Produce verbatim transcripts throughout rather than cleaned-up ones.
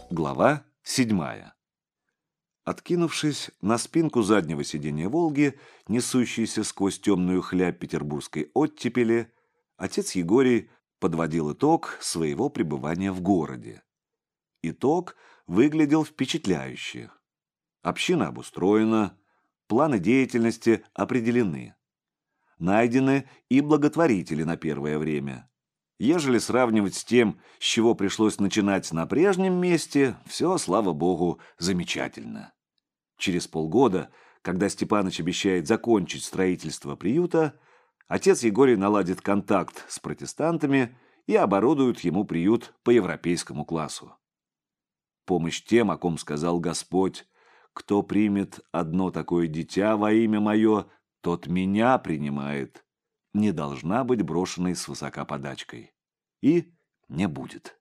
Глава седьмая. Откинувшись на спинку заднего сиденья «Волги», несущейся сквозь темную хлябь петербургской оттепели, отец Егорий подводил итог своего пребывания в городе. Итог выглядел впечатляюще. Община обустроена, планы деятельности определены. Найдены и благотворители на первое время. Ежели сравнивать с тем, с чего пришлось начинать на прежнем месте, все, слава богу, замечательно. Через полгода, когда Степаныч обещает закончить строительство приюта, отец Егорий наладит контакт с протестантами и оборудует ему приют по европейскому классу. Помощь тем, о ком сказал Господь: «Кто примет одно такое дитя во имя мое, тот меня принимает», не должна быть брошенной свысока подачкой. И не будет.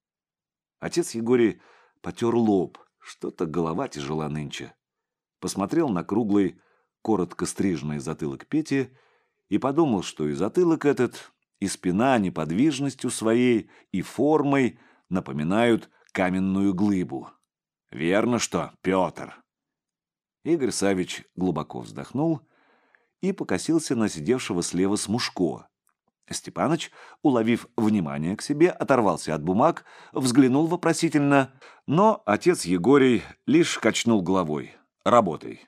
Отец Егорий потер лоб, что-то голова тяжела нынче. Посмотрел на круглый, коротко стриженный затылок Пети и подумал, что и затылок этот, и спина неподвижностью своей, и формой напоминают каменную глыбу. Верно что, Петр? Игорь Савич глубоко вздохнул и покосился на сидевшего слева Смушко. Степаныч, уловив внимание к себе, оторвался от бумаг, взглянул вопросительно, но отец Егорий лишь качнул головой. «Работай».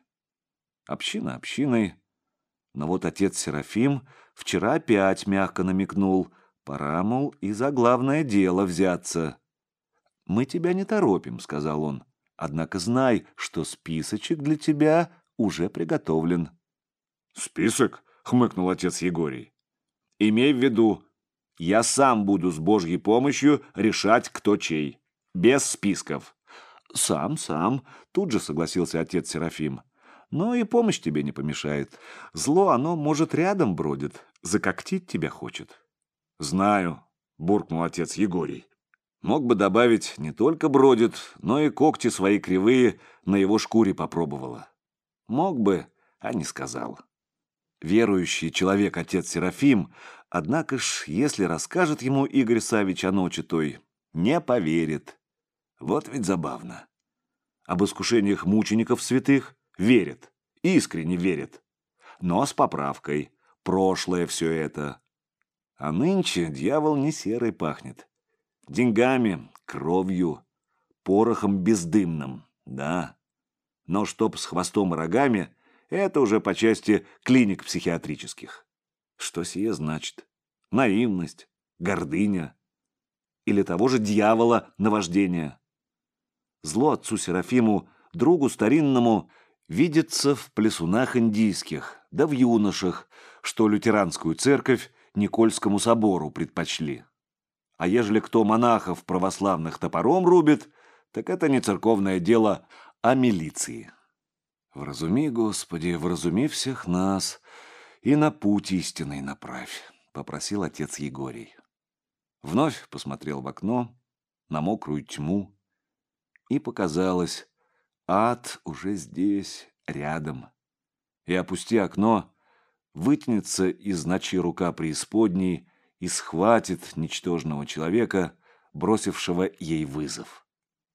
Община общиной, но вот отец Серафим вчера опять мягко намекнул: пора, мол, и за главное дело взяться. «Мы тебя не торопим», — сказал он, — «однако знай, что списочек для тебя уже приготовлен». «Список?» — хмыкнул отец Егорий. «Имей в виду, я сам буду с Божьей помощью решать, кто чей. Без списков». «Сам, сам», — тут же согласился отец Серафим. «Но и помощь тебе не помешает. Зло, оно, может, рядом бродит, закоктить тебя хочет». «Знаю», — буркнул отец Егорий. Мог бы добавить, не только бродит, но и когти свои кривые на его шкуре попробовала. Мог бы, а не сказал. Верующий человек отец Серафим, однако ж, если расскажет ему Игорь Савич о ночи той, не поверит. Вот ведь забавно. Об искушениях мучеников святых верит, искренне верит. Но с поправкой: прошлое все это. А нынче дьявол не серой пахнет. Деньгами, кровью, порохом бездымным, да. Но чтоб с хвостом и рогами, это уже по части клиник психиатрических. Что сие значит? Наивность, гордыня или того же дьявола наваждение? Зло отцу Серафиму, другу старинному, видится в плесунах индийских, да в юношах, что лютеранскую церковь Никольскому собору предпочли. А ежели кто монахов православных топором рубит, так это не церковное дело, а милиции. «Вразуми, Господи, вразуми всех нас и на путь истинный направь», — попросил отец Егорий. Вновь посмотрел в окно, на мокрую тьму, и показалось, ад уже здесь, рядом. И, опусти окно, вытянется из ночи рука преисподней и схватит ничтожного человека, бросившего ей вызов.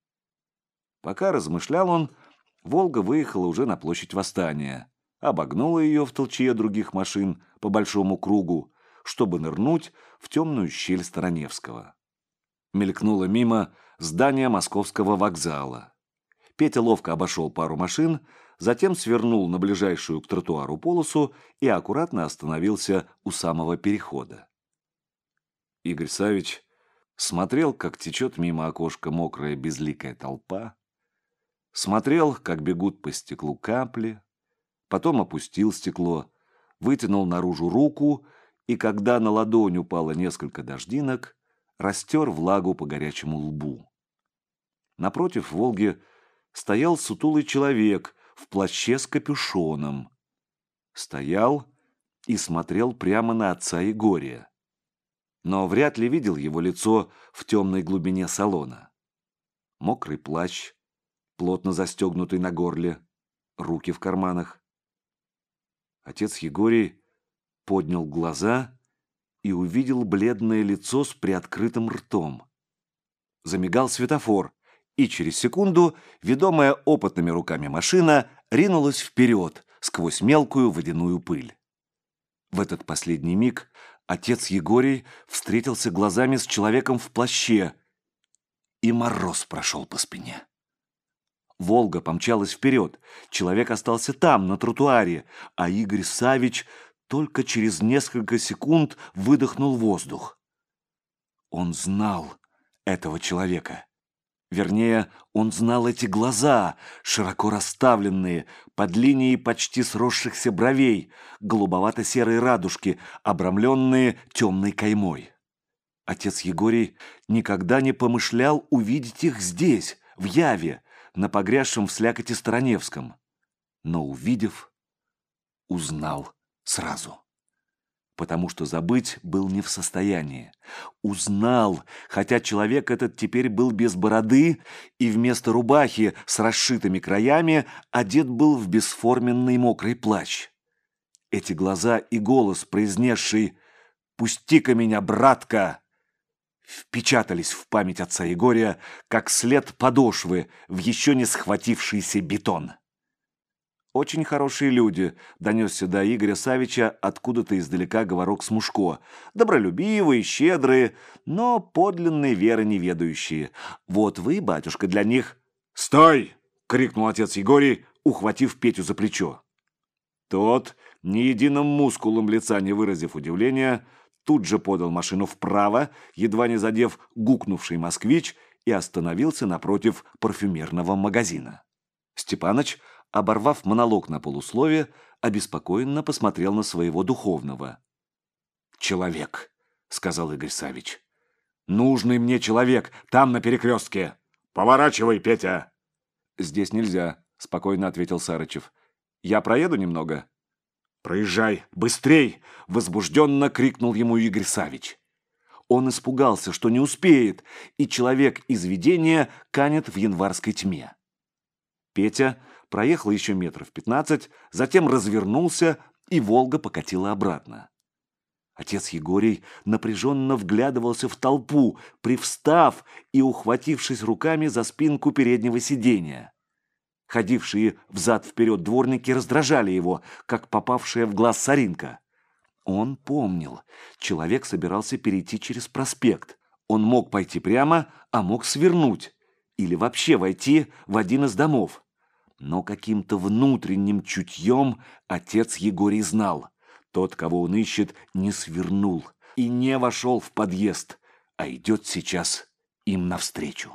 Пока размышлял он, «Волга» выехала уже на площадь Восстания, обогнула ее в толчье других машин по большому кругу, чтобы нырнуть в темную щель Староневского. Мелькнула мимо здания Московского вокзала. Петя ловко обошел пару машин, затем свернул на ближайшую к тротуару полосу и аккуратно остановился у самого перехода. Игорь Савич смотрел, как течет мимо окошка мокрая безликая толпа, смотрел, как бегут по стеклу капли, потом опустил стекло, вытянул наружу руку, и когда на ладонь упало несколько дождинок, растер влагу по горячему лбу. Напротив «Волги» стоял сутулый человек в плаще с капюшоном. Стоял и смотрел прямо на отца Егория. Но вряд ли видел его лицо в темной глубине салона. Мокрый плащ, плотно застегнутый на горле, руки в карманах. Отец Егорий поднял глаза и увидел бледное лицо с приоткрытым ртом. Замигал светофор, И через секунду, ведомая опытными руками машина, ринулась вперед сквозь мелкую водяную пыль. В этот последний миг отец Егорий встретился глазами с человеком в плаще, и мороз прошел по спине. «Волга» помчалась вперед, человек остался там, на тротуаре, а Игорь Савич только через несколько секунд выдохнул воздух. Он знал этого человека. Вернее, он знал эти глаза, широко расставленные, под линией почти сросшихся бровей, голубовато-серые радужки, обрамленные темной каймой. Отец Егорий никогда не помышлял увидеть их здесь, в Яве, на погрязшем в слякоти Староневском. Но, увидев, узнал сразу. Потому что забыть был не в состоянии. Узнал, хотя человек этот теперь был без бороды и вместо рубахи с расшитыми краями одет был в бесформенный мокрый плащ. Эти глаза и голос, произнесший «Пусти-ка меня, братка!», впечатались в память отца Егория, как след подошвы в еще не схватившийся бетон. «Очень хорошие люди», — донесся до Игоря Савича откуда-то издалека говорок Смушко. «Добролюбивые, щедрые, но подлинной веры неведающие. Вот вы, батюшка, для них...» «Стой!» — крикнул отец Егорий, ухватив Петю за плечо. Тот, ни единым мускулом лица не выразив удивления, тут же подал машину вправо, едва не задев гукнувший москвич, и остановился напротив парфюмерного магазина. Степаныч, оборвав монолог на полуслове, обеспокоенно посмотрел на своего духовного. «Человек», — сказал Игорь Савич. «Нужный мне человек, там на перекрестке. Поворачивай, Петя!» «Здесь нельзя», — спокойно ответил Сарычев. «Я проеду немного?» «Проезжай, быстрей!» — возбужденно крикнул ему Игорь Савич. Он испугался, что не успеет, и человек из видения канет в январской тьме. Петя проехал еще метров пятнадцать, затем развернулся, и «Волга» покатила обратно. Отец Егорий напряженно вглядывался в толпу, привстав и ухватившись руками за спинку переднего сиденья. Ходившие взад-вперед дворники раздражали его, как попавшая в глаз соринка. Он помнил, человек собирался перейти через проспект. Он мог пойти прямо, а мог свернуть, или вообще войти в один из домов. Но каким-то внутренним чутьем отец Егорий знал, тот, кого он ищет, не свернул и не вошел в подъезд, а идет сейчас им навстречу.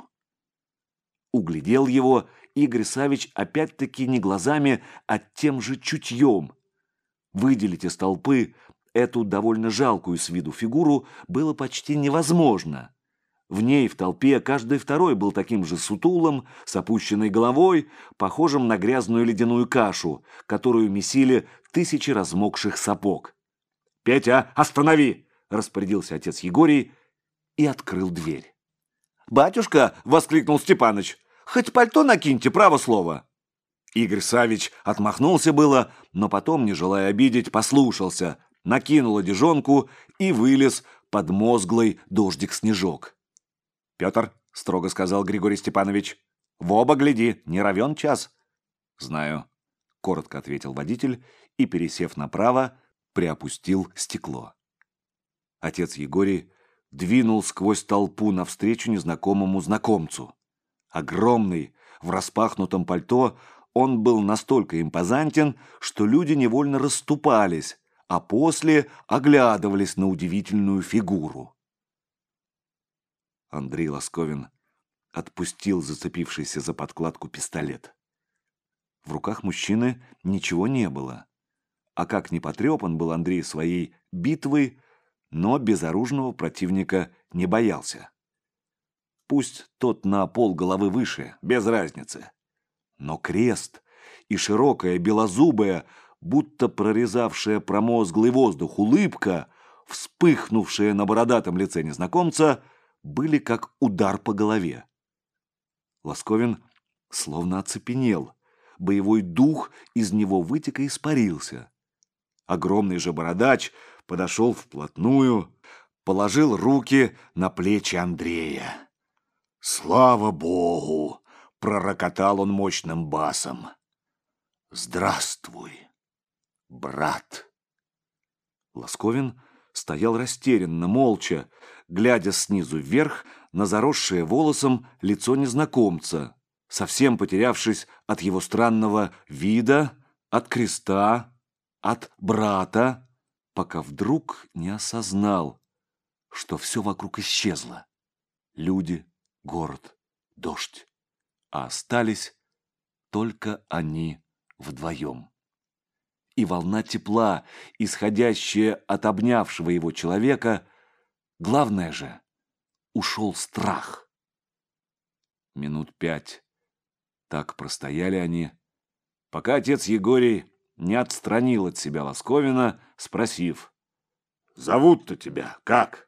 Углядел его Игорь Савич опять-таки не глазами, а тем же чутьем. Выделить из толпы эту довольно жалкую с виду фигуру было почти невозможно. В ней, в толпе, каждый второй был таким же сутулым, с опущенной головой, похожим на грязную ледяную кашу, которую месили тысячи размокших сапог. «Петя, останови!» – распорядился отец Егорий и открыл дверь. «Батюшка!» – воскликнул Степаныч. «Хоть пальто накиньте, право слово!» Игорь Савич отмахнулся было, но потом, не желая обидеть, послушался, накинул одежонку и вылез под мозглый дождик-снежок. «Петр», — строго сказал Григорий Степанович, — «в оба гляди, не равен час». «Знаю», — коротко ответил водитель и, пересев направо, приопустил стекло. Отец Егорий двинул сквозь толпу навстречу незнакомому знакомцу. Огромный, в распахнутом пальто, он был настолько импозантен, что люди невольно расступались, а после оглядывались на удивительную фигуру. Андрей Лосковин отпустил зацепившийся за подкладку пистолет. В руках мужчины ничего не было. А как ни потрепан был Андрей своей битвой, но безоружного противника не боялся. Пусть тот на пол головы выше, без разницы. Но крест и широкая белозубая, будто прорезавшая промозглый воздух улыбка, вспыхнувшая на бородатом лице незнакомца, были как удар по голове. Лосковин словно оцепенел, боевой дух из него вытек и испарился. Огромный же бородач подошел вплотную, положил руки на плечи Андрея. «Слава Богу!» пророкотал он мощным басом. «Здравствуй, брат!» Лосковин стоял растерянно, молча, глядя снизу вверх на заросшее волосом лицо незнакомца, совсем потерявшись от его странного вида, от креста, от брата, пока вдруг не осознал, что все вокруг исчезло. Люди, город, дождь, а остались только они вдвоем. И волна тепла, исходящая от обнявшего его человека, главное же, ушел страх. Минут пять так простояли они, пока отец Егорий не отстранил от себя Лосковина, спросив: «Зовут-то тебя как?»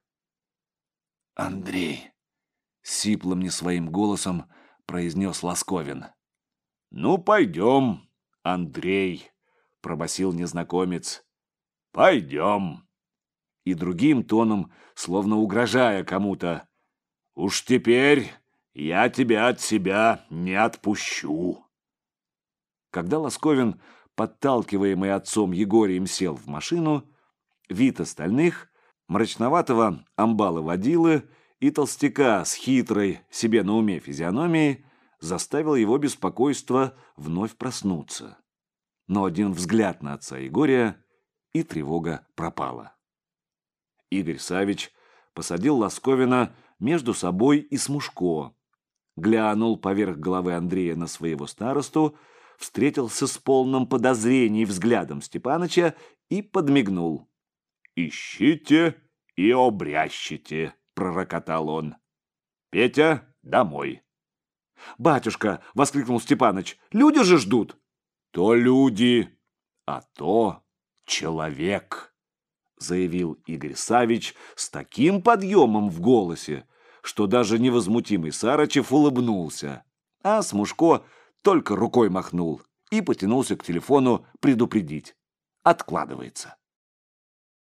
«Андрей», — сиплым не своим голосом произнес Лосковин. «Ну, пойдем, Андрей», — пробасил незнакомец. «Пойдем». И другим тоном, словно угрожая кому-то: «Уж теперь я тебя от себя не отпущу». Когда Лосковин, подталкиваемый отцом Егорием, сел в машину, вид остальных, мрачноватого амбала-водилы и толстяка с хитрой себе на уме физиономией, заставил его беспокойство вновь проснуться. Но один взгляд на отца Егория, и тревога пропала. Игорь Савич посадил Лосковина между собой и Смушко, глянул поверх головы Андрея на своего старосту, встретился с полным подозрением взглядом Степаныча и подмигнул. «Ищите и обрящите», — пророкотал он. «Петя, домой». «Батюшка!» — воскликнул Степаныч. «Люди же ждут!» «То люди, а то человек», — заявил Игорь Савич с таким подъемом в голосе, что даже невозмутимый Сарычев улыбнулся, а Смушко только рукой махнул и потянулся к телефону предупредить: откладывается.